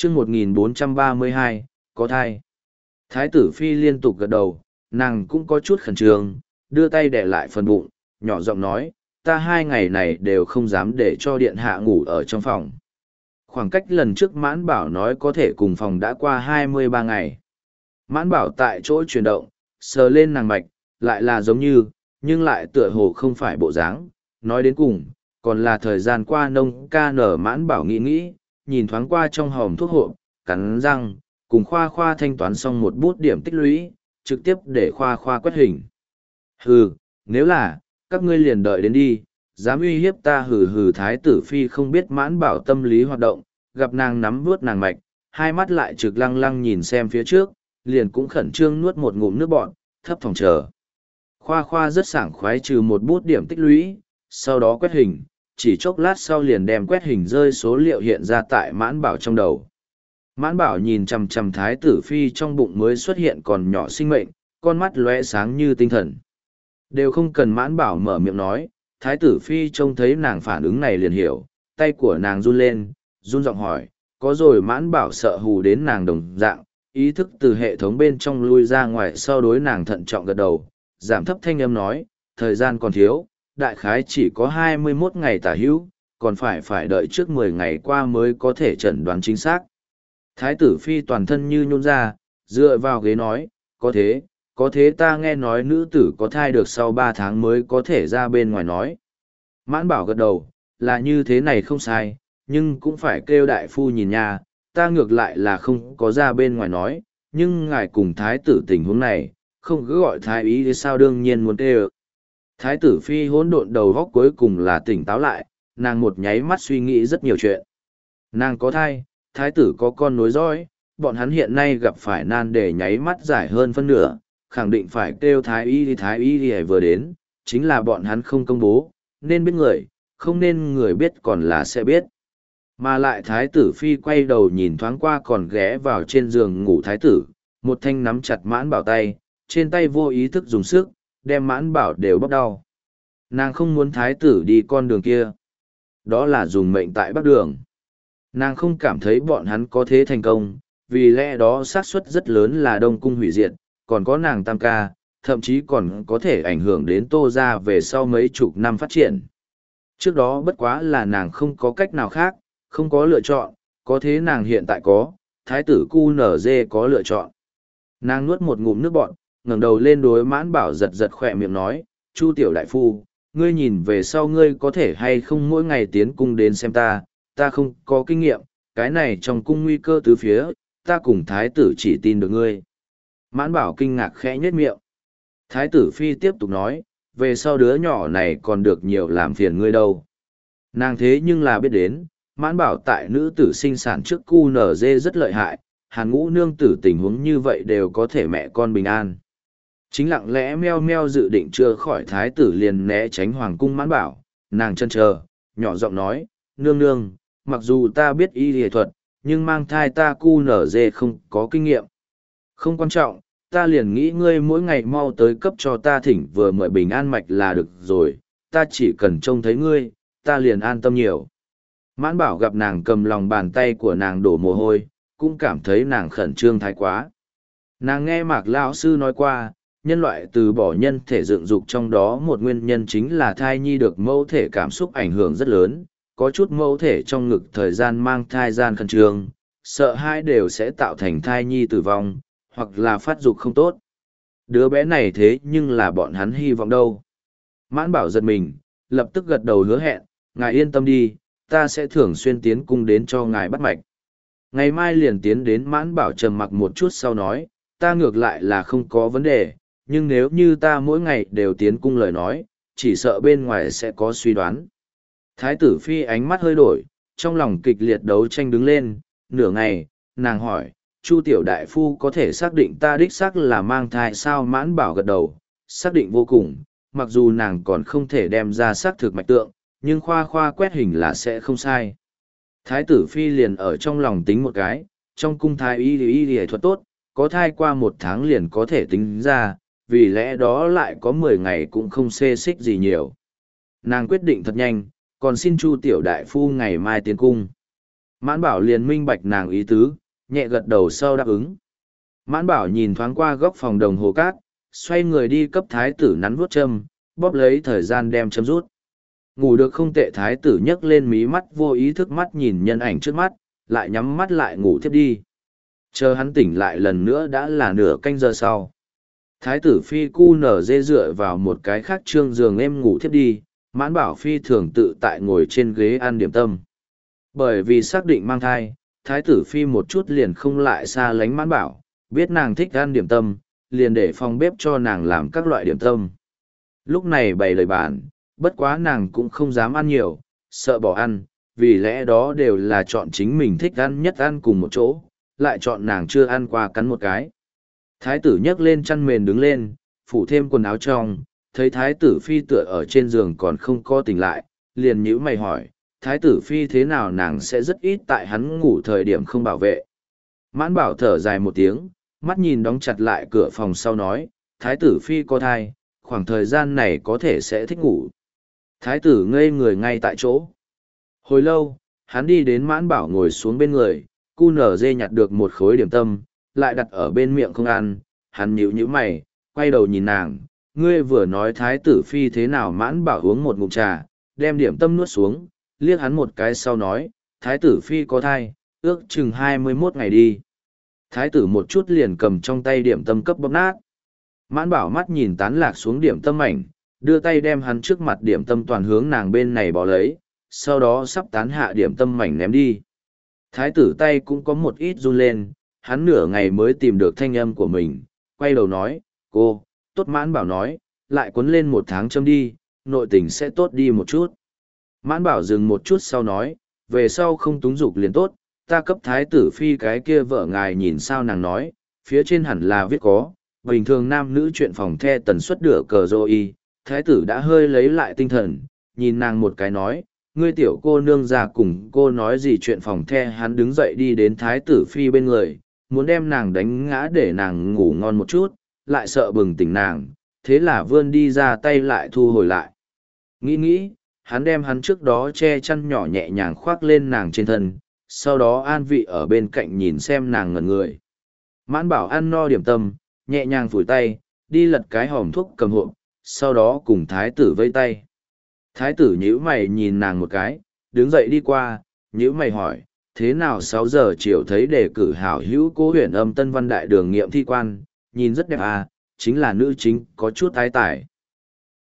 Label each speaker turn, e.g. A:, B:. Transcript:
A: chương 1432, có thai. Thái tử phi liên tục gật đầu, nàng cũng có chút khẩn trương, đưa tay đè lại phần bụng, nhỏ giọng nói, ta 2 ngày này đều không dám để cho điện hạ ngủ ở trong phòng. Khoảng cách lần trước Mãn Bảo nói có thể cùng phòng đã qua 23 ngày. Mãn Bảo tại chỗ chuyển động, sờ lên nàng mạch, lại là giống như, nhưng lại tựa hồ không phải bộ dáng. Nói đến cùng, còn là thời gian qua nông ca nở. Mãn Bảo nghĩ, nhìn thoáng qua trong hòm thuốc hộp, cắn răng, cùng Khoa Khoa thanh toán xong một bút điểm tích lũy, trực tiếp để Khoa Khoa quét hình. Hừ, nếu là, các ngươi liền đợi đến đi, dám uy hiếp ta. Hừ. Thái tử phi không biết Mãn Bảo tâm lý hoạt động, gặp nàng nắm vuốt nàng mạch, hai mắt lại trực lăng lăng nhìn xem phía trước, liền cũng khẩn trương nuốt một ngụm nước bọt, thấp thỏm chờ. Khoa Khoa rất sảng khoái trừ một bút điểm tích lũy, sau đó quét hình, chỉ chốc lát sau liền đem quét hình rơi số liệu hiện ra tại Mãn Bảo trong đầu. Mãn Bảo nhìn chằm chằm Thái tử phi trong bụng mới xuất hiện còn nhỏ sinh mệnh, con mắt lóe sáng như tinh thần. Đều không cần Mãn Bảo mở miệng nói, Thái tử phi trông thấy nàng phản ứng này liền hiểu, tay của nàng run lên, run giọng hỏi, có rồi. Mãn Bảo sợ hù đến nàng đồng dạng, ý thức từ hệ thống bên trong lui ra ngoài, sau đối nàng thận trọng gật đầu, giảm thấp thanh âm nói, thời gian còn thiếu, đại khái chỉ có 21 ngày tả hữu, còn phải đợi trước 10 ngày qua mới có thể chẩn đoán chính xác. Thái tử phi toàn thân như nhún ra, dựa vào ghế nói, có thế ta nghe nói nữ tử có thai được sau 3 tháng mới có thể ra bên ngoài nói. Mãn Bảo gật đầu, là như thế này không sai, nhưng cũng phải kêu đại phu nhìn nha, ta ngược lại là không có ra bên ngoài nói, nhưng ngài cùng thái tử tình huống này, không cứ gọi thái ý thì sao đương nhiên muốn kêu. Thái tử phi hỗn độn đầu góc cuối cùng là tỉnh táo lại, nàng một nháy mắt suy nghĩ rất nhiều chuyện. Nàng có thai, thái tử có con nối dõi, bọn hắn hiện nay gặp phải nan để nháy mắt giải hơn phân nửa, khẳng định phải kêu thái y thì vừa đến, chính là bọn hắn không công bố, nên biết người, không nên người biết còn là sẽ biết. Mà lại thái tử phi quay đầu nhìn thoáng qua còn ghé vào trên giường ngủ thái tử, một thanh nắm chặt Mãn Bảo tay, trên tay vô ý thức dùng sức, đem Mãn Bảo đều bóc đau. Nàng không muốn thái tử đi con đường kia. Đó là dùng mệnh tại bắc đường. Nàng không cảm thấy bọn hắn có thế thành công, vì lẽ đó xác suất rất lớn là Đông Cung hủy diệt, còn có nàng tam ca, thậm chí còn có thể ảnh hưởng đến Tô gia về sau mấy chục năm phát triển. Trước đó bất quá là nàng không có cách nào khác, không có lựa chọn, có thế nàng hiện tại có, thái tử QNZ có lựa chọn. Nàng nuốt một ngụm nước bọt, ngẩng đầu lên đối Mãn Bảo giật giật khỏe miệng nói, Chu tiểu đại phu, ngươi nhìn về sau ngươi có thể hay không mỗi ngày tiến cung đến xem ta không có kinh nghiệm, cái này trong cung nguy cơ tứ phía, ta cùng thái tử chỉ tin được ngươi. Mãn Bảo kinh ngạc khẽ nhếch miệng. Thái tử phi tiếp tục nói, về sau đứa nhỏ này còn được nhiều làm phiền ngươi đâu. Nàng thế nhưng là biết đến, Mãn Bảo tại nữ tử sinh sản trước QNZ rất lợi hại, Hàn Ngũ nương tử tình huống như vậy đều có thể mẹ con bình an. Chính lặng lẽ meo meo dự định chưa khỏi thái tử liền né tránh hoàng cung Mãn Bảo, nàng chân chờ, nhỏ giọng nói, nương nương, mặc dù ta biết y y thuật, nhưng mang thai ta QNZ không có kinh nghiệm. Không quan trọng, ta liền nghĩ ngươi mỗi ngày mau tới cấp cho ta thỉnh vừa mời bình an mạch là được rồi, ta chỉ cần trông thấy ngươi, ta liền an tâm nhiều. Mãn Bảo gặp nàng cầm lòng bàn tay của nàng đổ mồ hôi, cũng cảm thấy nàng khẩn trương thái quá. Nàng nghe Mạc Lão sư nói qua, nhân loại từ bỏ nhân thể dựng dục trong đó một nguyên nhân chính là thai nhi được mẫu thể cảm xúc ảnh hưởng rất lớn, có chút mẫu thể trong ngực thời gian mang thai gian khẩn trương, sợ hãi đều sẽ tạo thành thai nhi tử vong, hoặc là phát dục không tốt. Đứa bé này thế nhưng là bọn hắn hy vọng đâu. Mãn Bảo giật mình, lập tức gật đầu hứa hẹn, ngài yên tâm đi, ta sẽ thường xuyên tiến cung đến cho ngài bắt mạch. Ngày mai liền tiến đến. Mãn Bảo trầm mặc một chút sau nói, ta ngược lại là không có vấn đề, nhưng nếu như ta mỗi ngày đều tiến cung lời nói, chỉ sợ bên ngoài sẽ có suy đoán. Thái tử phi ánh mắt hơi đổi, trong lòng kịch liệt đấu tranh đứng lên, nửa ngày, nàng hỏi, Chu tiểu đại phu có thể xác định ta đích xác là mang thai sao? Mãn Bảo gật đầu, xác định vô cùng, mặc dù nàng còn không thể đem ra xác thực mạch tượng, nhưng khoa quét hình là sẽ không sai. Thái tử phi liền ở trong lòng tính một cái, trong cung thái y thuật tốt, có thai qua 1 tháng liền có thể tính ra, vì lẽ đó lại có 10 ngày cũng không xê xích gì nhiều. Nàng quyết định thật nhanh, còn xin Chu tiểu đại phu ngày mai tiến cung. Mãn Bảo liền minh bạch nàng ý tứ, nhẹ gật đầu sau đáp ứng. Mãn Bảo nhìn thoáng qua góc phòng đồng hồ cát, xoay người đi cấp thái tử nắn vuốt châm, bóp lấy thời gian đem châm rút. Ngủ được không tệ, thái tử nhấc lên mí mắt vô ý thức mắt nhìn nhân ảnh trước mắt, lại nhắm mắt lại ngủ thiếp đi. Chờ hắn tỉnh lại lần nữa đã là nửa canh giờ sau. Thái tử phi cu nở dê dựa vào một cái khác trương giường em ngủ thiếp đi, Mãn Bảo phi thường tự tại ngồi trên ghế ăn điểm tâm. Bởi vì xác định mang thai, thái tử phi một chút liền không lại xa lánh Mãn Bảo, biết nàng thích ăn điểm tâm, liền để phòng bếp cho nàng làm các loại điểm tâm. Lúc này bày lời bàn, bất quá nàng cũng không dám ăn nhiều, sợ bỏ ăn, vì lẽ đó đều là chọn chính mình thích ăn nhất ăn cùng một chỗ, lại chọn nàng chưa ăn qua cắn một cái. Thái tử nhấc lên chăn mền đứng lên, phủ thêm quần áo trong, thấy thái tử phi tựa ở trên giường còn không co tỉnh lại, liền nhíu mày hỏi, thái tử phi thế nào nàng sẽ rất ít tại hắn ngủ thời điểm không bảo vệ. Mãn Bảo thở dài một tiếng, mắt nhìn đóng chặt lại cửa phòng sau nói, thái tử phi có thai, khoảng thời gian này có thể sẽ thích ngủ. Thái tử ngây người ngay tại chỗ. Hồi lâu, hắn đi đến Mãn Bảo ngồi xuống bên người, cu nở dê nhặt được một khối điểm tâm, lại đặt ở bên miệng không ăn, hắn nhíu nhíu mày, quay đầu nhìn nàng, ngươi vừa nói thái tử phi thế nào. Mãn Bảo uống một ngụm trà, đem điểm tâm nuốt xuống, liếc hắn một cái sau nói, thái tử phi có thai, ước chừng 21 ngày đi. Thái tử một chút liền cầm trong tay điểm tâm cấp bóp nát. Mãn Bảo mắt nhìn tán lạc xuống điểm tâm ảnh, đưa tay đem hắn trước mặt điểm tâm toàn hướng nàng bên này bỏ lấy, sau đó sắp tán hạ điểm tâm mảnh ném đi. Thái tử tay cũng có một ít run lên, hắn nửa ngày mới tìm được thanh âm của mình, quay đầu nói, cô, tốt. Mãn Bảo nói, lại quấn lên 1 tháng châm đi, nội tình sẽ tốt đi một chút. Mãn Bảo dừng một chút sau nói, về sau không túng dục liền tốt, ta cấp thái tử phi cái kia vợ ngài nhìn sao. Nàng nói, phía trên hẳn là viết có, bình thường nam nữ chuyện phòng the tần suất đửa cờ rô y. Thái tử đã hơi lấy lại tinh thần, nhìn nàng một cái nói, ngươi tiểu cô nương già cùng cô nói gì chuyện phòng the. Hắn đứng dậy đi đến thái tử phi bên người, muốn đem nàng đánh ngã để nàng ngủ ngon một chút, lại sợ bừng tỉnh nàng, thế là vươn đi ra tay lại thu hồi lại. Nghĩ, hắn đem hắn trước đó che chăn nhỏ nhẹ nhàng khoác lên nàng trên thân, sau đó an vị ở bên cạnh nhìn xem nàng ngẩn người. Mãn Bảo ăn no điểm tâm, nhẹ nhàng phủi tay, đi lật cái hòm thuốc cầm hộp, sau đó cùng thái tử vây tay. Thái tử nhíu mày nhìn nàng một cái, đứng dậy đi qua, nhíu mày hỏi, thế nào 6 giờ chiều thấy đề cử hảo hữu Cố Huyền Âm Tân Văn Đại Đường nghiệm thi quan, nhìn rất đẹp à, chính là nữ chính, có chút ái tài.